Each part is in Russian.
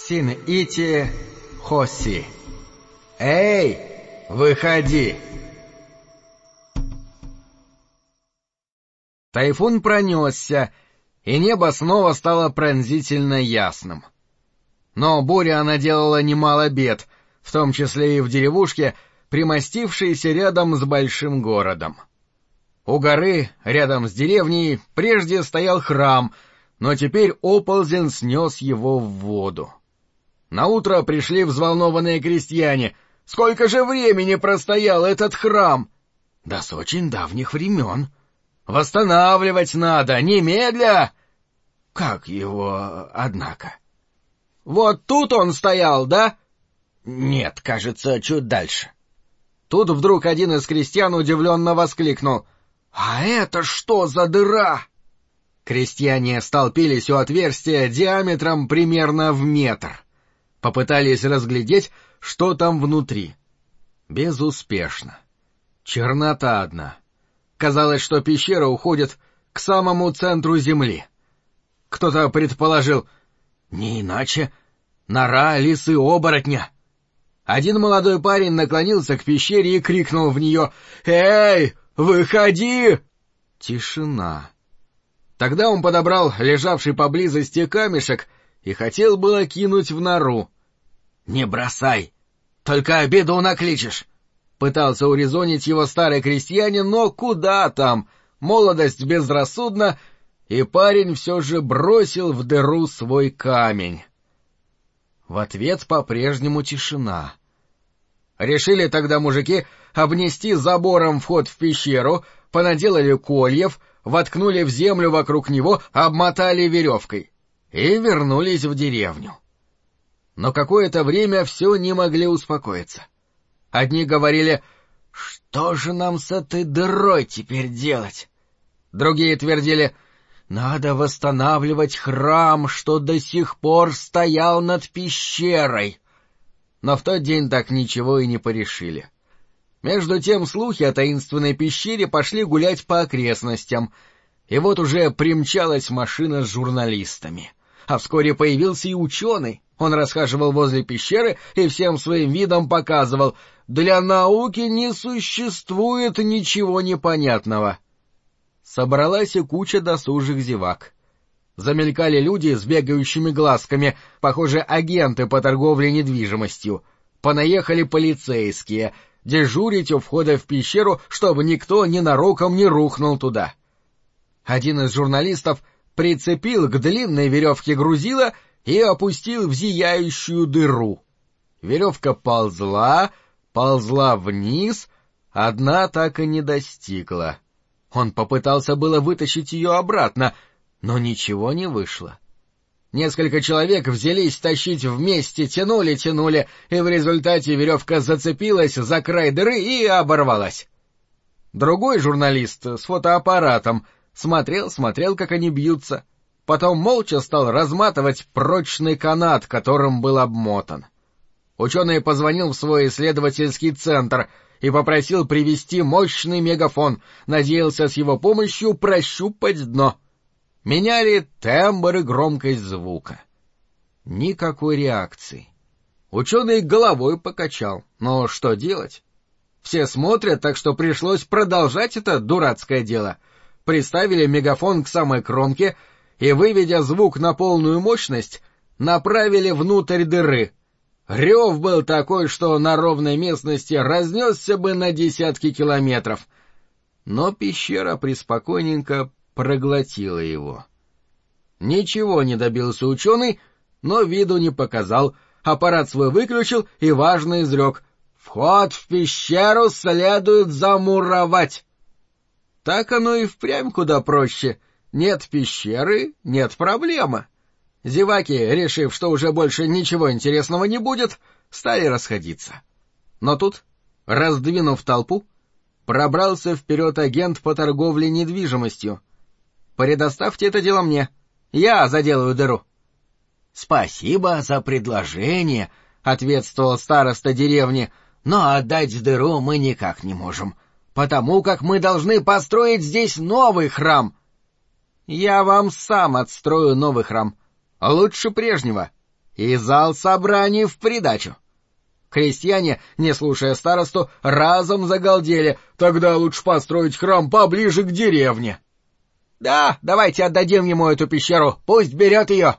Син ити хоси. Эй, выходи! Тайфун пронесся, и небо снова стало пронзительно ясным. Но буря наделала немало бед, в том числе и в деревушке, примостившейся рядом с большим городом. У горы, рядом с деревней, прежде стоял храм, но теперь оползень снес его в воду. Наутро пришли взволнованные крестьяне. Сколько же времени простоял этот храм? Да с очень давних времен. Восстанавливать надо, немедля! Как его, однако? Вот тут он стоял, да? Нет, кажется, чуть дальше. Тут вдруг один из крестьян удивленно воскликнул: «А это что за дыра?» Крестьяне столпились у отверстия диаметром примерно в метр. Попытались разглядеть, что там внутри. Безуспешно. Чернота одна. Казалось, что пещера уходит к самому центру земли. Кто-то предположил: не иначе нора лисы-оборотня. Один молодой парень наклонился к пещере и крикнул в нее: «Эй, выходи!» Тишина. Тогда он подобрал лежавший поблизости камешек и хотел было кинуть в нору. «Не бросай, только беду накличешь!» Пытался урезонить его старый крестьянин, но куда там? Молодость безрассудна, и парень все же бросил в дыру свой камень. В ответ по-прежнему тишина. Решили тогда мужики обнести забором вход в пещеру, понаделали кольев, воткнули в землю вокруг него, обмотали веревкой и вернулись в деревню. Но какое-то время все не могли успокоиться. Одни говорили: «Что же нам с этой дырой теперь делать?» Другие твердили: «Надо восстанавливать храм, что до сих пор стоял над пещерой». Но в тот день так ничего и не порешили. Между тем слухи о таинственной пещере пошли гулять по окрестностям, и вот уже примчалась машина с журналистами. А вскоре появился и ученый. Он расхаживал возле пещеры и всем своим видом показывал: для науки не существует ничего непонятного. Собралась и куча досужих зевак. Замелькали люди с бегающими глазками, похоже, агенты по торговле недвижимостью. Понаехали полицейские, дежурить у входа в пещеру, чтобы никто ненароком не рухнул туда. Один из журналистов прицепил к длинной веревке грузило и опустил в зияющую дыру. Веревка ползла вниз, одна так и не достигла. Он попытался было вытащить ее обратно, но ничего не вышло. Несколько человек взялись тащить вместе, тянули, и в результате веревка зацепилась за край дыры и оборвалась. Другой журналист с фотоаппаратом смотрел, как они бьются. Потом молча стал разматывать прочный канат, которым был обмотан. Ученый позвонил в свой исследовательский центр и попросил привезти мощный мегафон, надеялся с его помощью прощупать дно. Меняли тембр и громкость звука. Никакой реакции. Ученый головой покачал. Но что делать? Все смотрят, так что пришлось продолжать это дурацкое дело. Приставили мегафон к самой кромке и, выведя звук на полную мощность, направили внутрь дыры. Рев был такой, что на ровной местности разнесся бы на десятки километров. Но пещера преспокойненько проглотила его. Ничего не добился ученый, но виду не показал, аппарат свой выключил и важно изрек: «Вход в пещеру следует замуровать». Так оно и впрямь куда проще. Нет пещеры — нет проблемы. Зеваки, решив, что уже больше ничего интересного не будет, стали расходиться. Но тут, раздвинув толпу, пробрался вперед агент по торговле недвижимостью. «Предоставьте это дело мне. Я заделаю дыру». «Спасибо за предложение», — ответствовал староста деревни, «но отдать дыру мы никак не можем, потому как мы должны построить здесь новый храм». «Я вам сам отстрою новый храм. Лучше прежнего. И зал собраний в придачу. Крестьяне, не слушая старосту, разом загалдели: «Тогда лучше построить храм поближе к деревне». «Да, давайте отдадим ему эту пещеру, пусть берет ее».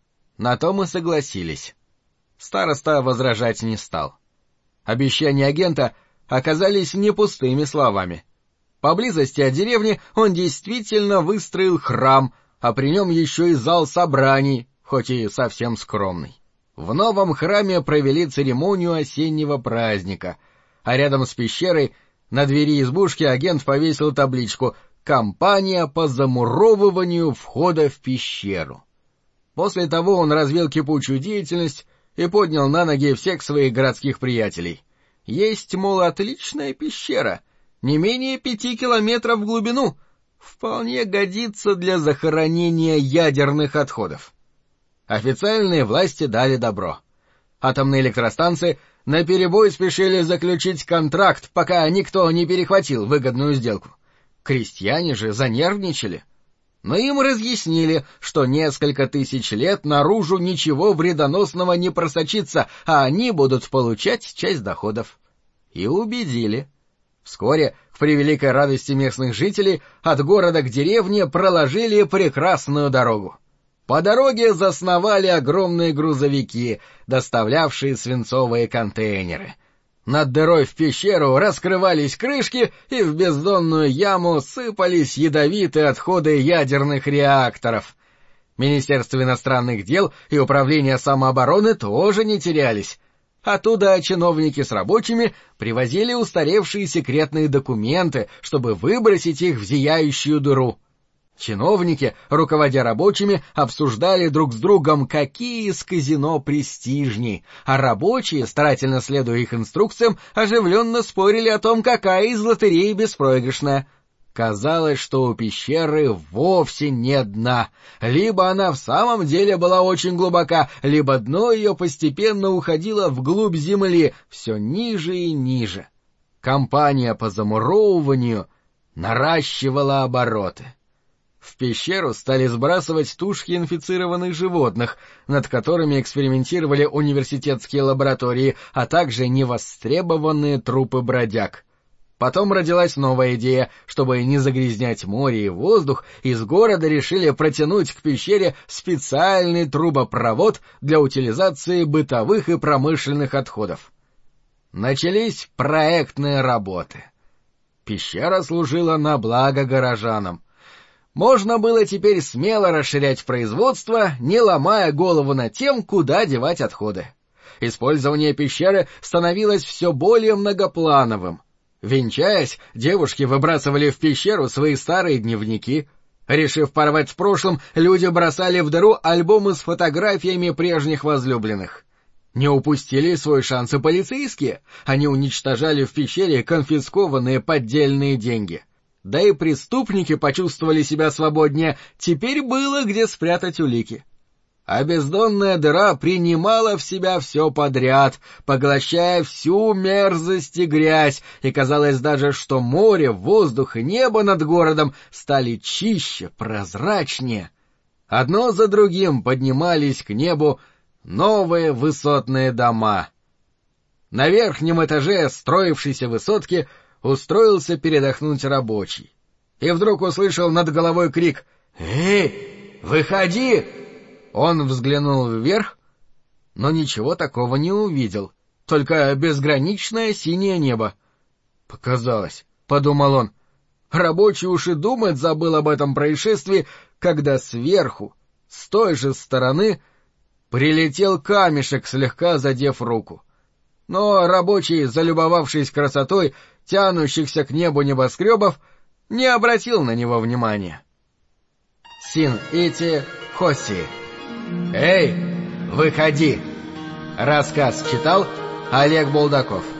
На то мы согласились. Староста возражать не стал. Обещания агента оказались не пустыми словами. Поблизости от деревни он действительно выстроил храм, а при нем еще и зал собраний, хоть и совсем скромный. В новом храме провели церемонию осеннего праздника, а рядом с пещерой на двери избушки агент повесил табличку «Кампания по замуровыванию входа в пещеру». После того он развил кипучую деятельность и поднял на ноги всех своих городских приятелей. Есть, мол, отличная пещера, не менее 5 километров в глубину, вполне годится для захоронения ядерных отходов. Официальные власти дали добро. Атомные электростанции наперебой спешили заключить контракт, пока никто не перехватил выгодную сделку. Крестьяне же занервничали. Но им разъяснили, что несколько тысяч лет наружу ничего вредоносного не просочится, а они будут получать часть доходов. И убедили. Вскоре, к превеликой радости местных жителей, от города к деревне проложили прекрасную дорогу. По дороге засновали огромные грузовики, доставлявшие свинцовые контейнеры. Над дырой в пещеру раскрывались крышки, и в бездонную яму сыпались ядовитые отходы ядерных реакторов. Министерство иностранных дел и Управление самообороны тоже не терялись. Оттуда чиновники с рабочими привозили устаревшие секретные документы, чтобы выбросить их в зияющую дыру. Чиновники, руководя рабочими, обсуждали друг с другом, какие из казино престижней, а рабочие, старательно следуя их инструкциям, оживленно спорили о том, какая из лотерей беспроигрышная. Казалось, что у пещеры вовсе нет дна. Либо она в самом деле была очень глубока, либо дно ее постепенно уходило вглубь земли, все ниже и ниже. Кампания по замуровыванию наращивала обороты. В пещеру стали сбрасывать тушки инфицированных животных, над которыми экспериментировали университетские лаборатории, а также невостребованные трупы бродяг. Потом родилась новая идея: чтобы не загрязнять море и воздух, из города решили протянуть к пещере специальный трубопровод для утилизации бытовых и промышленных отходов. Начались проектные работы. Пещера служила на благо горожанам. Можно было теперь смело расширять производство, не ломая голову над тем, куда девать отходы. Использование пещеры становилось все более многоплановым. Венчаясь, девушки выбрасывали в пещеру свои старые дневники. Решив порвать с прошлым, люди бросали в дыру альбомы с фотографиями прежних возлюбленных. Не упустили свой шанс и полицейские. Они уничтожали в пещере конфискованные поддельные деньги. Да и преступники почувствовали себя свободнее, теперь было где спрятать улики. А бездонная дыра принимала в себя все подряд, поглощая всю мерзость и грязь, и казалось даже, что море, воздух и небо над городом стали чище, прозрачнее. Одно за другим поднимались к небу новые высотные дома. На верхнем этаже строившейся высотки устроился передохнуть рабочий. И вдруг услышал над головой крик: «Эй, выходи!» Он взглянул вверх, но ничего такого не увидел, только безграничное синее небо. «Показалось», — подумал он. Рабочий уж и думать забыл об этом происшествии, когда сверху, с той же стороны, прилетел камешек, слегка задев руку. Но рабочий, залюбовавшись красотой тянущихся к небу небоскребов, не обратил на него внимания. Син-Ити Хоси. «Эй, выходи!» Рассказ читал Олег Булдаков.